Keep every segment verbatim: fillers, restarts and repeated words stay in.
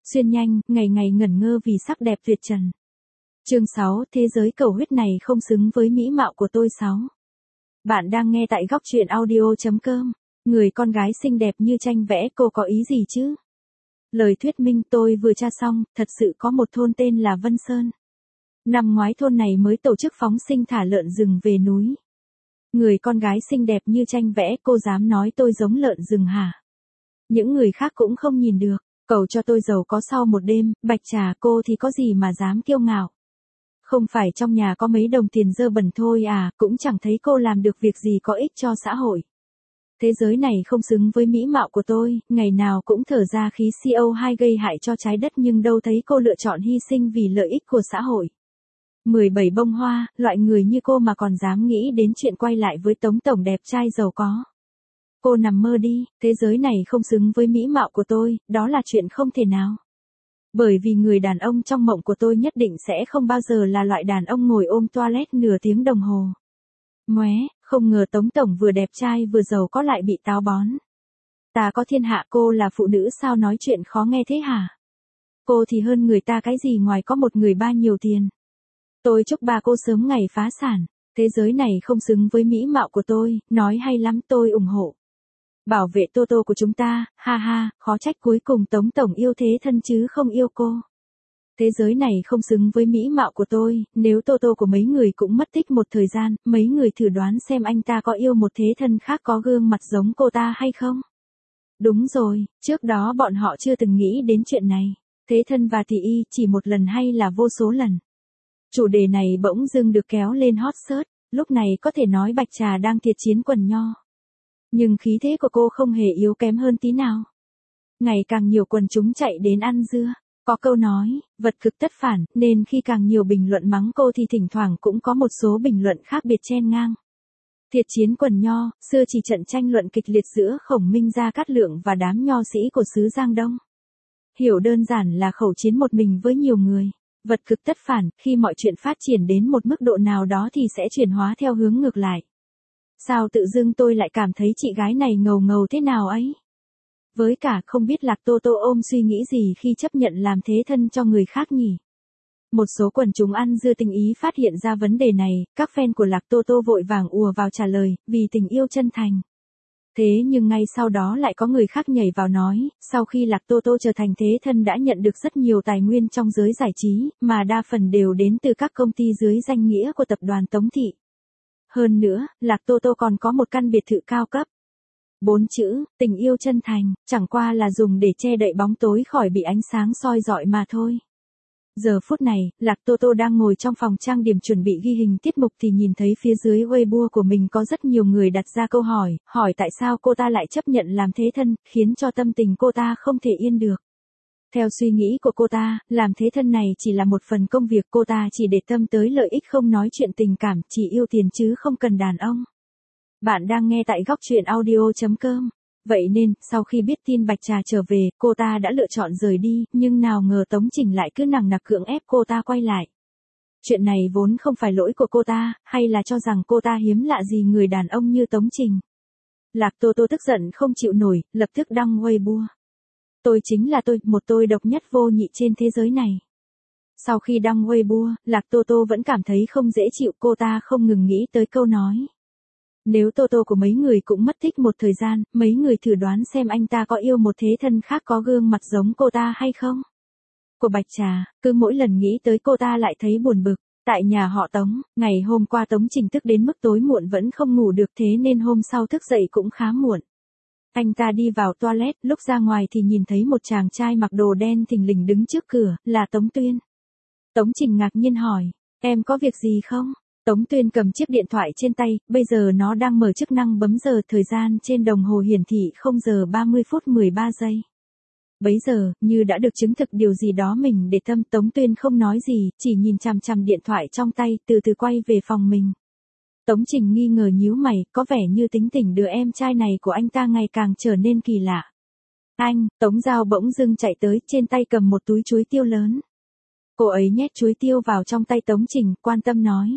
Xuyên nhanh, ngày ngày ngẩn ngơ vì sắc đẹp tuyệt trần. Chương sáu, thế giới cầu huyết này không xứng với mỹ mạo của tôi sáu. Bạn đang nghe tại góc truyện audio chấm com. Người con gái xinh đẹp như tranh vẽ, cô có ý gì chứ? Lời thuyết minh tôi vừa tra xong, thật sự có một thôn tên là Vân Sơn. Năm ngoái thôn này mới tổ chức phóng sinh thả lợn rừng về núi. Người con gái xinh đẹp như tranh vẽ, cô dám nói tôi giống lợn rừng hả? Những người khác cũng không nhìn được, cầu cho tôi giàu có sau một đêm, bạch trà cô thì có gì mà dám kiêu ngạo. Không phải trong nhà có mấy đồng tiền dơ bẩn thôi à, cũng chẳng thấy cô làm được việc gì có ích cho xã hội. Thế giới này không xứng với mỹ mạo của tôi, ngày nào cũng thở ra khí xê o hai gây hại cho trái đất nhưng đâu thấy cô lựa chọn hy sinh vì lợi ích của xã hội. mười bảy bông hoa, loại người như cô mà còn dám nghĩ đến chuyện quay lại với Tống Tổng đẹp trai giàu có. Cô nằm mơ đi, thế giới này không xứng với mỹ mạo của tôi, đó là chuyện không thể nào. Bởi vì người đàn ông trong mộng của tôi nhất định sẽ không bao giờ là loại đàn ông ngồi ôm toilet nửa tiếng đồng hồ. Ngoé, không ngờ Tống Tổng vừa đẹp trai vừa giàu có lại bị táo bón. Ta có thiên hạ, cô là phụ nữ sao nói chuyện khó nghe thế hả? Cô thì hơn người ta cái gì ngoài có một người ba nhiều tiền. Tôi chúc ba cô sớm ngày phá sản, thế giới này không xứng với mỹ mạo của tôi, nói hay lắm tôi ủng hộ. Bảo vệ Tô Tô của chúng ta, ha ha, khó trách cuối cùng Tống Tổng yêu thế thân chứ không yêu cô. Thế giới này không xứng với mỹ mạo của tôi, nếu Tô Tô của mấy người cũng mất tích một thời gian, mấy người thử đoán xem anh ta có yêu một thế thân khác có gương mặt giống cô ta hay không? Đúng rồi, trước đó bọn họ chưa từng nghĩ đến chuyện này, thế thân và thị y chỉ một lần hay là vô số lần. Chủ đề này bỗng dưng được kéo lên hot search, lúc này có thể nói bạch trà đang thiệt chiến quần nho. Nhưng khí thế của cô không hề yếu kém hơn tí nào. Ngày càng nhiều quần chúng chạy đến ăn dưa. Có câu nói, vật cực tất phản, nên khi càng nhiều bình luận mắng cô thì thỉnh thoảng cũng có một số bình luận khác biệt chen ngang. Thiệt chiến quần nho, xưa chỉ trận tranh luận kịch liệt giữa Khổng Minh Gia Cát Lượng và đám nho sĩ của xứ Giang Đông. Hiểu đơn giản là khẩu chiến một mình với nhiều người. Vật cực tất phản, khi mọi chuyện phát triển đến một mức độ nào đó thì sẽ chuyển hóa theo hướng ngược lại. Sao tự dưng tôi lại cảm thấy chị gái này ngầu ngầu thế nào ấy? Với cả không biết Lạc Tô Tô ôm suy nghĩ gì khi chấp nhận làm thế thân cho người khác nhỉ? Một số quần chúng ăn dưa tình ý phát hiện ra vấn đề này, các fan của Lạc Tô Tô vội vàng ùa vào trả lời, vì tình yêu chân thành. Thế nhưng ngay sau đó lại có người khác nhảy vào nói, sau khi Lạc Tô Tô trở thành thế thân đã nhận được rất nhiều tài nguyên trong giới giải trí, mà đa phần đều đến từ các công ty dưới danh nghĩa của tập đoàn Tống Thị. Hơn nữa, Lạc Tô Tô còn có một căn biệt thự cao cấp. Bốn chữ, tình yêu chân thành, chẳng qua là dùng để che đậy bóng tối khỏi bị ánh sáng soi rọi mà thôi. Giờ phút này, Lạc Tô Tô đang ngồi trong phòng trang điểm chuẩn bị ghi hình tiết mục thì nhìn thấy phía dưới Weibo của mình có rất nhiều người đặt ra câu hỏi, hỏi tại sao cô ta lại chấp nhận làm thế thân, khiến cho tâm tình cô ta không thể yên được. Theo suy nghĩ của cô ta, làm thế thân này chỉ là một phần công việc, cô ta chỉ để tâm tới lợi ích không nói chuyện tình cảm, chỉ yêu tiền chứ không cần đàn ông. Bạn đang nghe tại góc truyện audio chấm com. Vậy nên, sau khi biết tin bạch trà trở về, cô ta đã lựa chọn rời đi, nhưng nào ngờ Tống Trình lại cứ nằng nặc cưỡng ép cô ta quay lại. Chuyện này vốn không phải lỗi của cô ta, hay là cho rằng cô ta hiếm lạ gì người đàn ông như Tống Trình. Lạc Tô Tô tức giận không chịu nổi, lập tức đăng Weibo. Tôi chính là tôi, một tôi độc nhất vô nhị trên thế giới này. Sau khi đăng Weibo, Lạc Tô Tô vẫn cảm thấy không dễ chịu, cô ta không ngừng nghĩ tới câu nói. Nếu Tô Tô của mấy người cũng mất tích một thời gian, mấy người thử đoán xem anh ta có yêu một thế thân khác có gương mặt giống cô ta hay không? Của bạch trà, cứ mỗi lần nghĩ tới cô ta lại thấy buồn bực. Tại nhà họ Tống, ngày hôm qua Tống Trình tức đến mức tối muộn vẫn không ngủ được, thế nên hôm sau thức dậy cũng khá muộn. Anh ta đi vào toilet, lúc ra ngoài thì nhìn thấy một chàng trai mặc đồ đen thình lình đứng trước cửa, là Tống Tuyên. Tống Trình ngạc nhiên hỏi, em có việc gì không? Tống Tuyên cầm chiếc điện thoại trên tay, bây giờ nó đang mở chức năng bấm giờ, thời gian trên đồng hồ hiển thị không giờ ba mươi phút mười ba giây. Bấy giờ, như đã được chứng thực điều gì đó mình để tâm, Tống Tuyên không nói gì, chỉ nhìn chằm chằm điện thoại trong tay, từ từ quay về phòng mình. Tống Trình nghi ngờ nhíu mày, có vẻ như tính tình đứa em trai này của anh ta ngày càng trở nên kỳ lạ. Anh, Tống Giao bỗng dưng chạy tới, trên tay cầm một túi chuối tiêu lớn. Cô ấy nhét chuối tiêu vào trong tay Tống Trình, quan tâm nói.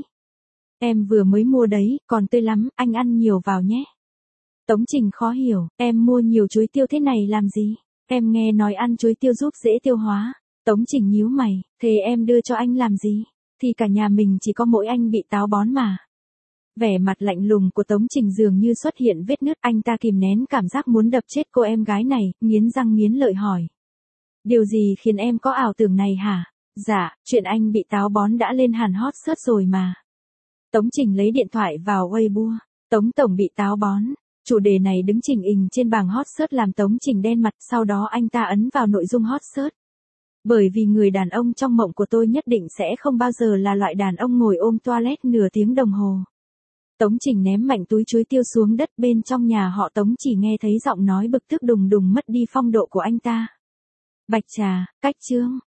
Em vừa mới mua đấy, còn tươi lắm, anh ăn nhiều vào nhé. Tống Trình khó hiểu, em mua nhiều chuối tiêu thế này làm gì? Em nghe nói ăn chuối tiêu giúp dễ tiêu hóa. Tống Trình nhíu mày, thế em đưa cho anh làm gì? Thì cả nhà mình chỉ có mỗi anh bị táo bón mà. Vẻ mặt lạnh lùng của Tống Trình dường như xuất hiện vết nứt, anh ta kìm nén cảm giác muốn đập chết cô em gái này, nghiến răng nghiến lợi hỏi. Điều gì khiến em có ảo tưởng này hả? Dạ, chuyện anh bị táo bón đã lên hẳn hot search rồi mà. Tống Trình lấy điện thoại vào Weibo. Tống Tổng bị táo bón. Chủ đề này đứng chỉnh ình trên bảng hot search làm Tống Trình đen mặt, sau đó anh ta ấn vào nội dung hot search. Bởi vì người đàn ông trong mộng của tôi nhất định sẽ không bao giờ là loại đàn ông ngồi ôm toilet nửa tiếng đồng hồ. Tống Trình ném mạnh túi chuối tiêu xuống đất, bên trong nhà họ Tống chỉ nghe thấy giọng nói bực tức đùng đùng mất đi phong độ của anh ta. Bạch trà, cách chương.